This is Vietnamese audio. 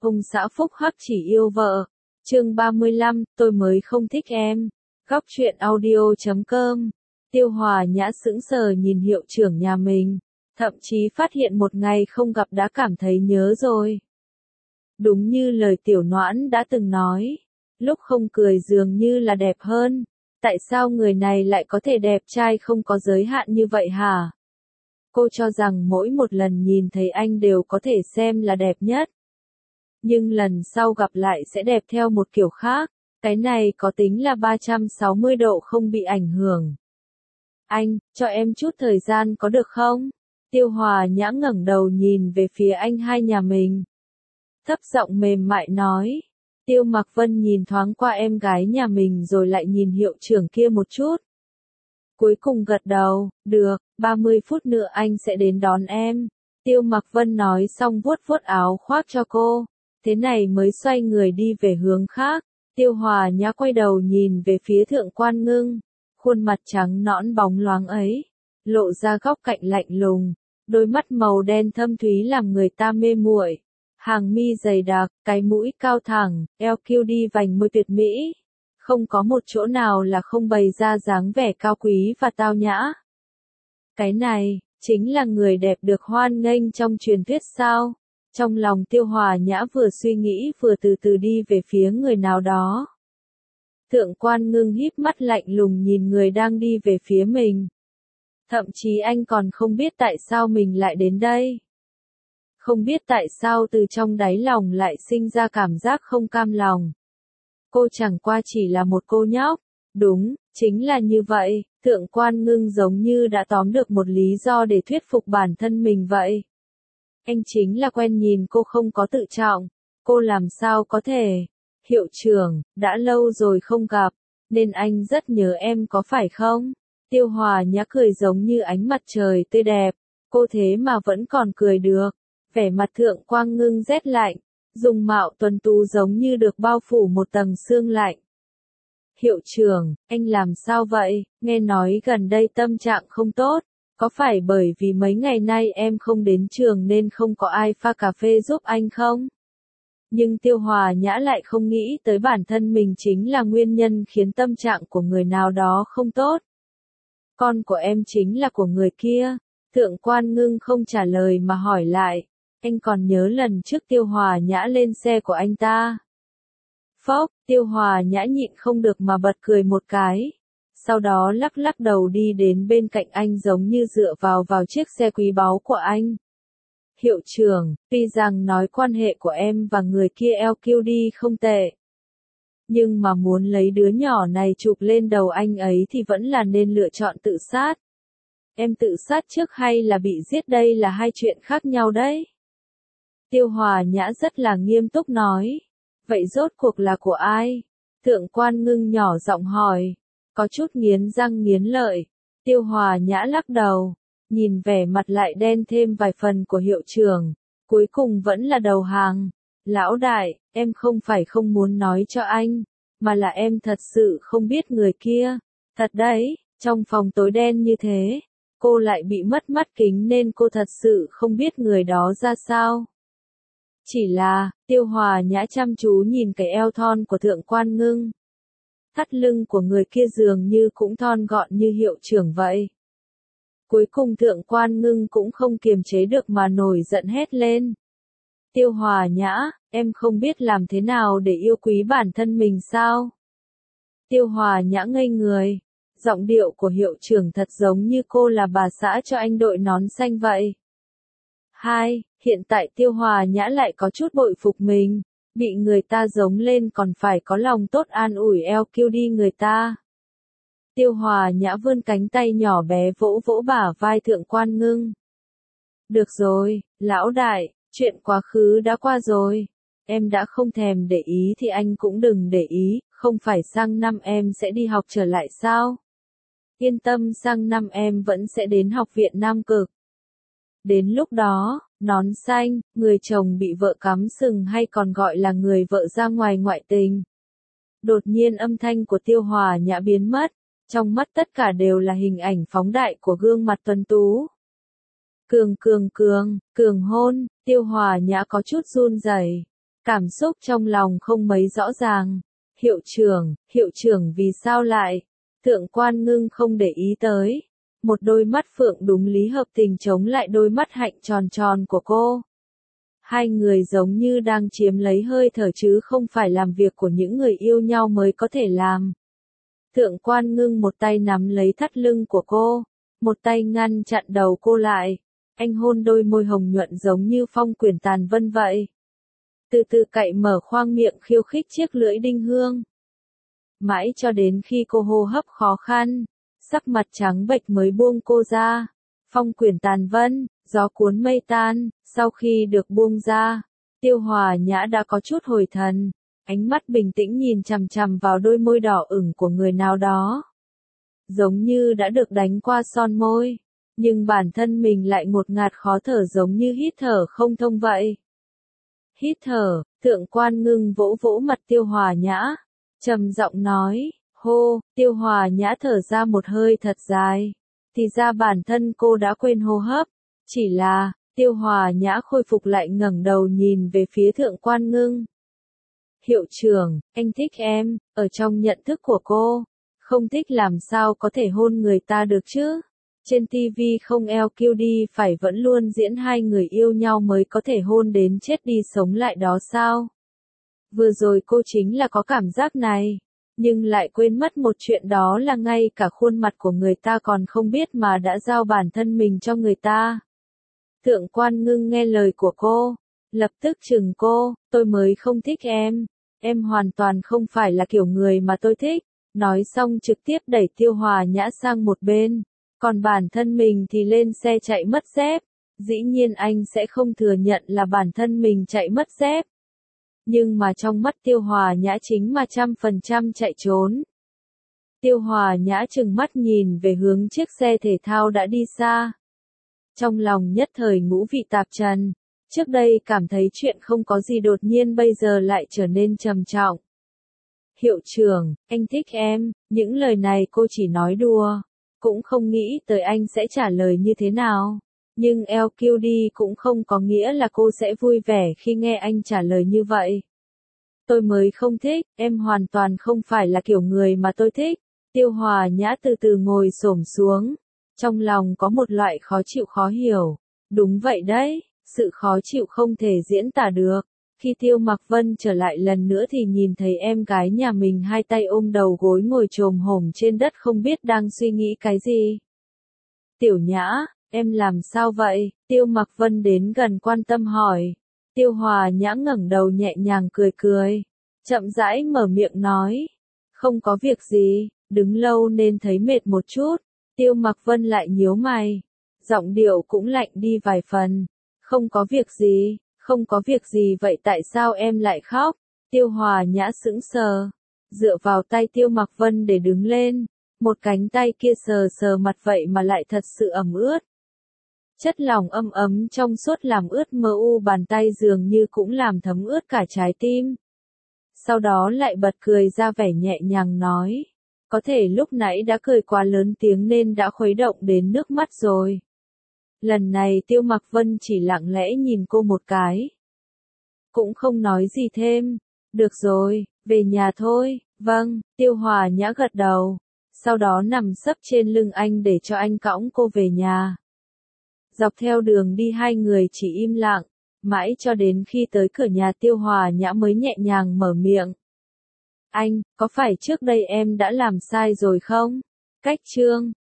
Ông xã phúc hắc chỉ yêu vợ. Chương 35, tôi mới không thích em. Góc truyện audio.com. Tiêu Hòa Nhã sững sờ nhìn hiệu trưởng nhà mình, thậm chí phát hiện một ngày không gặp đã cảm thấy nhớ rồi. Đúng như lời Tiểu Noãn đã từng nói, lúc không cười dường như là đẹp hơn. Tại sao người này lại có thể đẹp trai không có giới hạn như vậy hả? Cô cho rằng mỗi một lần nhìn thấy anh đều có thể xem là đẹp nhất. Nhưng lần sau gặp lại sẽ đẹp theo một kiểu khác, cái này có tính là 360 độ không bị ảnh hưởng. Anh, cho em chút thời gian có được không? Tiêu Hòa Nhã ngẩng đầu nhìn về phía anh hai nhà mình. Thấp giọng mềm mại nói. Tiêu Mặc Vân nhìn thoáng qua em gái nhà mình rồi lại nhìn hiệu trưởng kia một chút. Cuối cùng gật đầu, được, 30 phút nữa anh sẽ đến đón em. Tiêu Mặc Vân nói xong vuốt vuốt áo khoác cho cô. Thế này mới xoay người đi về hướng khác. Tiêu Hòa Nhã quay đầu nhìn về phía Thượng Quan Ngưng. Khuôn mặt trắng nõn bóng loáng ấy, lộ ra góc cạnh lạnh lùng. Đôi mắt màu đen thâm thúy làm người ta mê muội. Hàng mi dày đặc, cái mũi cao thẳng, eo kiêu đi vành môi tuyệt mỹ. Không có một chỗ nào là không bày ra dáng vẻ cao quý và tao nhã. Cái này, chính là người đẹp được hoan nghênh trong truyền thuyết sao? Trong lòng Tiêu Hòa Nhã vừa suy nghĩ vừa từ từ đi về phía người nào đó. Thượng Quan Ngưng híp mắt lạnh lùng nhìn người đang đi về phía mình. Thậm chí anh còn không biết tại sao mình lại đến đây. Không biết tại sao từ trong đáy lòng lại sinh ra cảm giác không cam lòng. Cô chẳng qua chỉ là một cô nhóc. Đúng, chính là như vậy, Thượng Quan Ngưng giống như đã tóm được một lý do để thuyết phục bản thân mình vậy. Anh chính là quen nhìn cô không có tự trọng. Cô làm sao có thể? Hiệu trưởng, đã lâu rồi không gặp, nên anh rất nhớ em có phải không? Tiêu Hòa Nhã cười giống như ánh mặt trời tươi đẹp. Cô thế mà vẫn còn cười được. Vẻ mặt Thượng Quan Ngưng rét lạnh, dung mạo tuấn tú giống như được bao phủ một tầng sương lạnh. Hiệu trưởng, anh làm sao vậy? Nghe nói gần đây tâm trạng không tốt. Có phải bởi vì mấy ngày nay em không đến trường nên không có ai pha cà phê giúp anh không? Nhưng Tiêu Hòa Nhã lại không nghĩ tới bản thân mình chính là nguyên nhân khiến tâm trạng của người nào đó không tốt. Con của em chính là của người kia. Thượng Quan Ngưng không trả lời mà hỏi lại. Anh còn nhớ lần trước Tiêu Hòa Nhã lên xe của anh ta. Phốc, Tiêu Hòa Nhã nhịn không được mà bật cười một cái. Sau đó lắc lắc đầu đi đến bên cạnh anh giống như dựa vào chiếc xe quý báu của anh. Hiệu trưởng, tuy rằng nói quan hệ của em và người kia LQD không tệ. Nhưng mà muốn lấy đứa nhỏ này chụp lên đầu anh ấy thì vẫn là nên lựa chọn tự sát. Em tự sát trước hay là bị giết đây là hai chuyện khác nhau đấy. Tiêu Hòa Nhã rất là nghiêm túc nói. Vậy rốt cuộc là của ai? Thượng Quan Ngưng nhỏ giọng hỏi. Có chút nghiến răng nghiến lợi. Tiêu Hòa Nhã lắc đầu. Nhìn vẻ mặt lại đen thêm vài phần của hiệu trưởng. Cuối cùng vẫn là đầu hàng. Lão đại, em không phải không muốn nói cho anh. Mà là em thật sự không biết người kia. Thật đấy, trong phòng tối đen như thế. Cô lại bị mất mắt kính nên cô thật sự không biết người đó ra sao. Chỉ là, Tiêu Hòa Nhã chăm chú nhìn cái eo thon của Thượng Quan Ngưng. Thắt lưng của người kia dường như cũng thon gọn như hiệu trưởng vậy. Cuối cùng Thượng Quan Ngưng cũng không kiềm chế được mà nổi giận hét lên. Tiêu Hòa Nhã, em không biết làm thế nào để yêu quý bản thân mình sao? Tiêu Hòa Nhã ngây người. Giọng điệu của hiệu trưởng thật giống như cô là bà xã cho anh đội nón xanh vậy. Hiện tại Tiêu Hòa Nhã lại có chút bội phục mình. Bị người ta giống lên còn phải có lòng tốt an ủi LQD người ta. Tiêu Hòa Nhã vươn cánh tay nhỏ bé vỗ vỗ bả vai Thượng Quan Ngưng. Được rồi, lão đại, chuyện quá khứ đã qua rồi. Em đã không thèm để ý thì anh cũng đừng để ý, không phải sang năm em sẽ đi học trở lại sao? Yên tâm, sang năm em vẫn sẽ đến học viện Nam Cực. Đến lúc đó, nón xanh, người chồng bị vợ cắm sừng hay còn gọi là người vợ ra ngoài ngoại tình. Đột nhiên âm thanh của Tiêu Hòa Nhã biến mất, trong mắt tất cả đều là hình ảnh phóng đại của gương mặt tuấn tú. Cường hôn, Tiêu Hòa Nhã có chút run rẩy. Cảm xúc trong lòng không mấy rõ ràng. Hiệu trưởng vì sao lại? Thượng Quan Ngưng không để ý tới. Một đôi mắt phượng đúng lý hợp tình chống lại đôi mắt hạnh tròn tròn của cô. Hai người giống như đang chiếm lấy hơi thở chứ không phải làm việc của những người yêu nhau mới có thể làm. Thượng Quan Ngưng một tay nắm lấy thắt lưng của cô, một tay ngăn chặn đầu cô lại. Anh hôn đôi môi hồng nhuận giống như phong quyển tàn vân vậy. Từ từ cạy mở khoang miệng khiêu khích chiếc lưỡi đinh hương. Mãi cho đến khi cô hô hấp khó khăn, sắc mặt trắng bệch mới buông cô ra. Phong quyển tàn vân, gió cuốn mây tan, sau khi được buông ra, Tiêu Hòa Nhã đã có chút hồi thần, ánh mắt bình tĩnh nhìn chằm chằm vào đôi môi đỏ ửng của người nào đó. Giống như đã được đánh qua son môi, nhưng bản thân mình lại ngột ngạt khó thở giống như hít thở không thông vậy. Hít thở, Thượng Quan Ngưng vỗ vỗ mặt Tiêu Hòa Nhã, trầm giọng nói, hô. Tiêu Hòa Nhã thở ra một hơi thật dài. Thì ra bản thân cô đã quên hô hấp. Chỉ là, Tiêu Hòa Nhã khôi phục lại ngẩng đầu nhìn về phía Thượng Quan Ngưng. Hiệu trưởng, anh thích em, ở trong nhận thức của cô. Không thích làm sao có thể hôn người ta được chứ? Trên TV không LQD phải vẫn luôn diễn hai người yêu nhau mới có thể hôn đến chết đi sống lại đó sao? Vừa rồi cô chính là có cảm giác này, nhưng lại quên mất một chuyện đó là ngay cả khuôn mặt của người ta còn không biết mà đã giao bản thân mình cho người ta. Thượng Quan Ngưng nghe lời của cô, lập tức chừng cô, tôi mới không thích em hoàn toàn không phải là kiểu người mà tôi thích. Nói xong trực tiếp đẩy Tiêu Hòa Nhã sang một bên, còn bản thân mình thì lên xe chạy mất dép. Dĩ nhiên anh sẽ không thừa nhận là bản thân mình chạy mất dép. Nhưng mà trong mắt Tiêu Hòa Nhã chính mà 100% chạy trốn. Tiêu Hòa Nhã trừng mắt nhìn về hướng chiếc xe thể thao đã đi xa. Trong lòng nhất thời ngũ vị tạp trần, trước đây cảm thấy chuyện không có gì đột nhiên bây giờ lại trở nên trầm trọng. Hiệu trưởng, anh thích em, những lời này cô chỉ nói đùa, cũng không nghĩ tới anh sẽ trả lời như thế nào. Nhưng LQD cũng không có nghĩa là cô sẽ vui vẻ khi nghe anh trả lời như vậy. Tôi mới không thích, em hoàn toàn không phải là kiểu người mà tôi thích. Tiêu Hòa Nhã từ từ ngồi xổm xuống, trong lòng có một loại khó chịu khó hiểu. Đúng vậy đấy, sự khó chịu không thể diễn tả được. Khi Tiêu Mặc Vân trở lại lần nữa thì nhìn thấy em gái nhà mình hai tay ôm đầu gối ngồi chồm hổm trên đất không biết đang suy nghĩ cái gì. Tiểu Nhã, em làm sao vậy? Tiêu Mặc Vân đến gần quan tâm hỏi. Tiêu Hòa Nhã ngẩng đầu nhẹ nhàng cười cười, chậm rãi mở miệng nói. Không có việc gì, đứng lâu nên thấy mệt một chút. Tiêu Mặc Vân lại nhíu mày, giọng điệu cũng lạnh đi vài phần. Không có việc gì. Không có việc gì vậy tại sao em lại khóc? Tiêu Hòa Nhã sững sờ, dựa vào tay Tiêu Mặc Vân để đứng lên, một cánh tay kia sờ sờ mặt vậy mà lại thật sự ẩm ướt. Chất lỏng ấm ấm trong suốt làm ướt mờ u bàn tay dường như cũng làm thấm ướt cả trái tim. Sau đó lại bật cười ra vẻ nhẹ nhàng nói, có thể lúc nãy đã cười quá lớn tiếng nên đã khuấy động đến nước mắt rồi. Lần này Tiêu Mặc Vân chỉ lặng lẽ nhìn cô một cái. Cũng không nói gì thêm. Được rồi, về nhà thôi. Vâng, Tiêu Hòa Nhã gật đầu. Sau đó nằm sấp trên lưng anh để cho anh cõng cô về nhà. Dọc theo đường đi hai người chỉ im lặng. Mãi cho đến khi tới cửa nhà Tiêu Hòa Nhã mới nhẹ nhàng mở miệng. Anh, có phải trước đây em đã làm sai rồi không? Cách chương